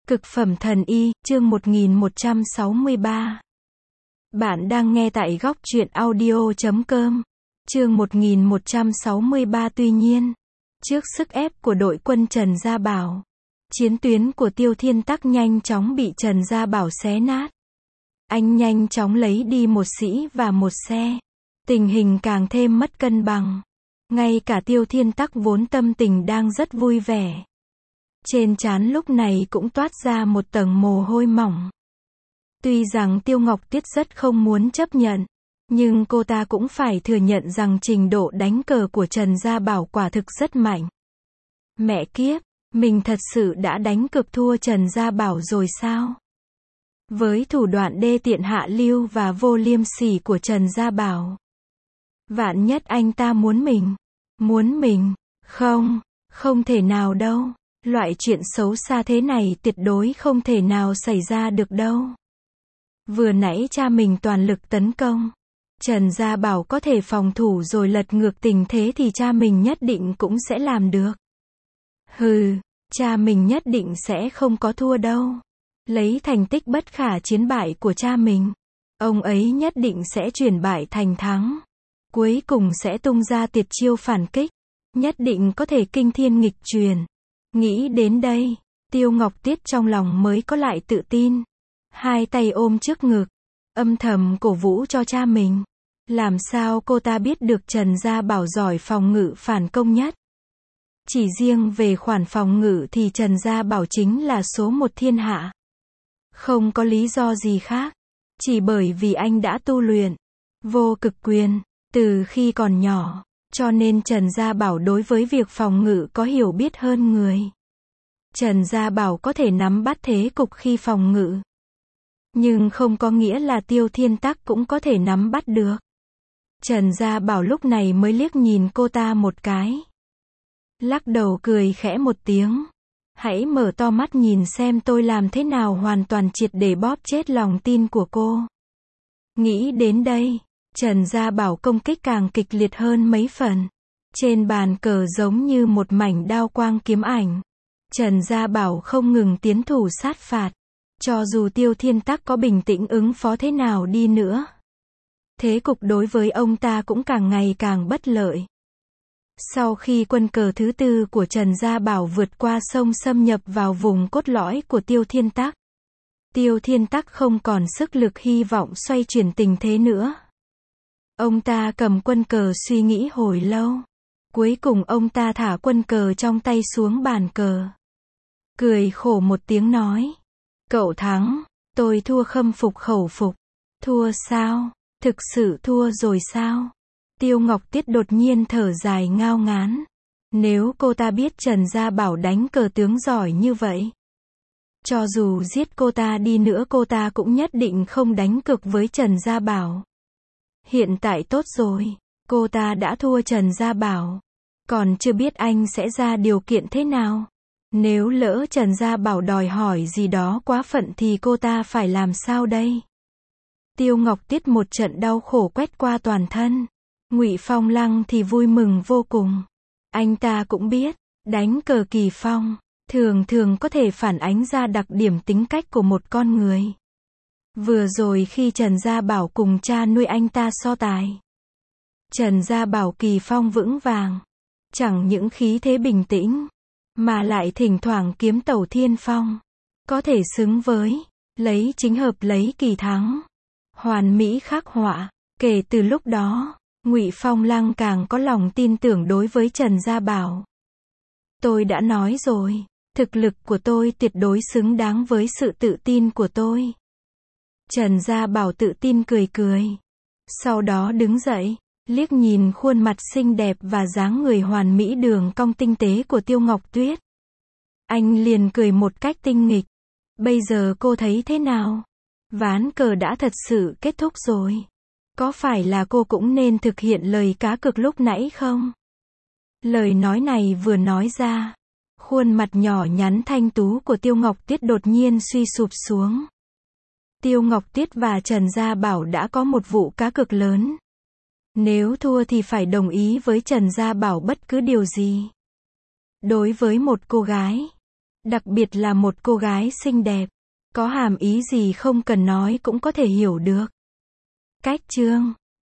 Cực phẩm thần y, chương 1163. Bạn đang nghe tại góc truyện audio.com. Chương 1163. Tuy nhiên, trước sức ép của đội quân Trần Gia Bảo, chiến tuyến của Tiêu Thiên Tắc nhanh chóng bị Trần Gia Bảo xé nát. Anh nhanh chóng lấy đi một sĩ và một xe. Tình hình càng thêm mất cân bằng. Ngay cả Tiêu Thiên Tắc vốn tâm tình đang rất vui vẻ, trên trán lúc này cũng toát ra một tầng mồ hôi mỏng. Tuy rằng Tiêu Ngọc Tiết rất không muốn chấp nhận, nhưng cô ta cũng phải thừa nhận rằng trình độ đánh cờ của Trần Gia Bảo quả thực rất mạnh. Mẹ kiếp, mình thật sự đã đánh cực thua Trần Gia Bảo rồi sao? Với thủ đoạn đê tiện hạ lưu và vô liêm sỉ của Trần Gia Bảo, vạn nhất anh ta muốn mình, không thể nào đâu. Loại chuyện xấu xa thế này tuyệt đối không thể nào xảy ra được đâu. Vừa nãy cha mình toàn lực tấn công, Trần Gia Bảo có thể phòng thủ rồi lật ngược tình thế thì cha mình nhất định cũng sẽ làm được. Hừ, cha mình nhất định sẽ không có thua đâu. Lấy thành tích bất khả chiến bại của cha mình, ông ấy nhất định sẽ chuyển bại thành thắng. Cuối cùng sẽ tung ra tuyệt chiêu phản kích, nhất định có thể kinh thiên nghịch truyền. Nghĩ đến đây, Tiêu Ngọc Tiết trong lòng mới có lại tự tin. Hai tay ôm trước ngực, âm thầm cổ vũ cho cha mình. Làm sao cô ta biết được Trần Gia Bảo giỏi phòng ngự phản công nhất. Chỉ riêng về khoản phòng ngự thì Trần Gia Bảo chính là số một thiên hạ. Không có lý do gì khác. Chỉ bởi vì anh đã tu luyện vô cực quyền từ khi còn nhỏ, cho nên Trần Gia Bảo đối với việc phòng ngự có hiểu biết hơn người. Trần Gia Bảo có thể nắm bắt thế cục khi phòng ngự, nhưng không có nghĩa là Tiêu Thiên Tắc cũng có thể nắm bắt được. Trần Gia Bảo lúc này mới liếc nhìn cô ta một cái, lắc đầu cười khẽ một tiếng. Hãy mở to mắt nhìn xem tôi làm thế nào hoàn toàn triệt để bóp chết lòng tin của cô. Nghĩ đến đây, Trần Gia Bảo công kích càng kịch liệt hơn mấy phần. Trên bàn cờ giống như một mảnh đao quang kiếm ảnh. Trần Gia Bảo không ngừng tiến thủ sát phạt. Cho dù Tiêu Thiên Tắc có bình tĩnh ứng phó thế nào đi nữa, thế cục đối với ông ta cũng càng ngày càng bất lợi. Sau khi quân cờ thứ tư của Trần Gia Bảo vượt qua sông xâm nhập vào vùng cốt lõi của Tiêu Thiên Tắc, Tiêu Thiên Tắc không còn sức lực hy vọng xoay chuyển tình thế nữa. Ông ta cầm quân cờ suy nghĩ hồi lâu. Cuối cùng ông ta thả quân cờ trong tay xuống bàn cờ. Cười khổ một tiếng nói. Cậu thắng, tôi thua khâm phục khẩu phục. Thua sao? Thực sự thua rồi sao? Tiêu Ngọc Tiết đột nhiên thở dài ngao ngán. Nếu cô ta biết Trần Gia Bảo đánh cờ tướng giỏi như vậy, cho dù giết cô ta đi nữa cô ta cũng nhất định không đánh cược với Trần Gia Bảo. Hiện tại tốt rồi, cô ta đã thua Trần Gia Bảo, còn chưa biết anh sẽ ra điều kiện thế nào. Nếu lỡ Trần Gia Bảo đòi hỏi gì đó quá phận thì cô ta phải làm sao đây? Tiêu Ngọc Tiết một trận đau khổ quét qua toàn thân. Ngụy Phong Lăng thì vui mừng vô cùng. Anh ta cũng biết, đánh cờ kỳ phong thường thường có thể phản ánh ra đặc điểm tính cách của một con người. Vừa rồi khi Trần Gia Bảo cùng cha nuôi anh ta so tài, Trần Gia Bảo kỳ phong vững vàng, chẳng những khí thế bình tĩnh, mà lại thỉnh thoảng kiếm tẩu thiên phong, có thể xứng với lấy chính hợp lấy kỳ thắng, hoàn mỹ khắc họa. Kể từ lúc đó, Ngụy Phong Lăng càng có lòng tin tưởng đối với Trần Gia Bảo. Tôi đã nói rồi, thực lực của tôi tuyệt đối xứng đáng với sự tự tin của tôi. Trần Gia Bảo tự tin cười cười. Sau đó đứng dậy, liếc nhìn khuôn mặt xinh đẹp và dáng người hoàn mỹ đường cong tinh tế của Tiêu Ngọc Tuyết. Anh liền cười một cách tinh nghịch. Bây giờ cô thấy thế nào? Ván cờ đã thật sự kết thúc rồi. Có phải là cô cũng nên thực hiện lời cá cược lúc nãy không? Lời nói này vừa nói ra, khuôn mặt nhỏ nhắn thanh tú của Tiêu Ngọc Tuyết đột nhiên suy sụp xuống. Tiêu Ngọc Tuyết và Trần Gia Bảo đã có một vụ cá cược lớn. Nếu thua thì phải đồng ý với Trần Gia Bảo bất cứ điều gì. Đối với một cô gái, Đặc biệt là một cô gái xinh đẹp. Có hàm ý gì không cần nói cũng có thể hiểu được. Cách chương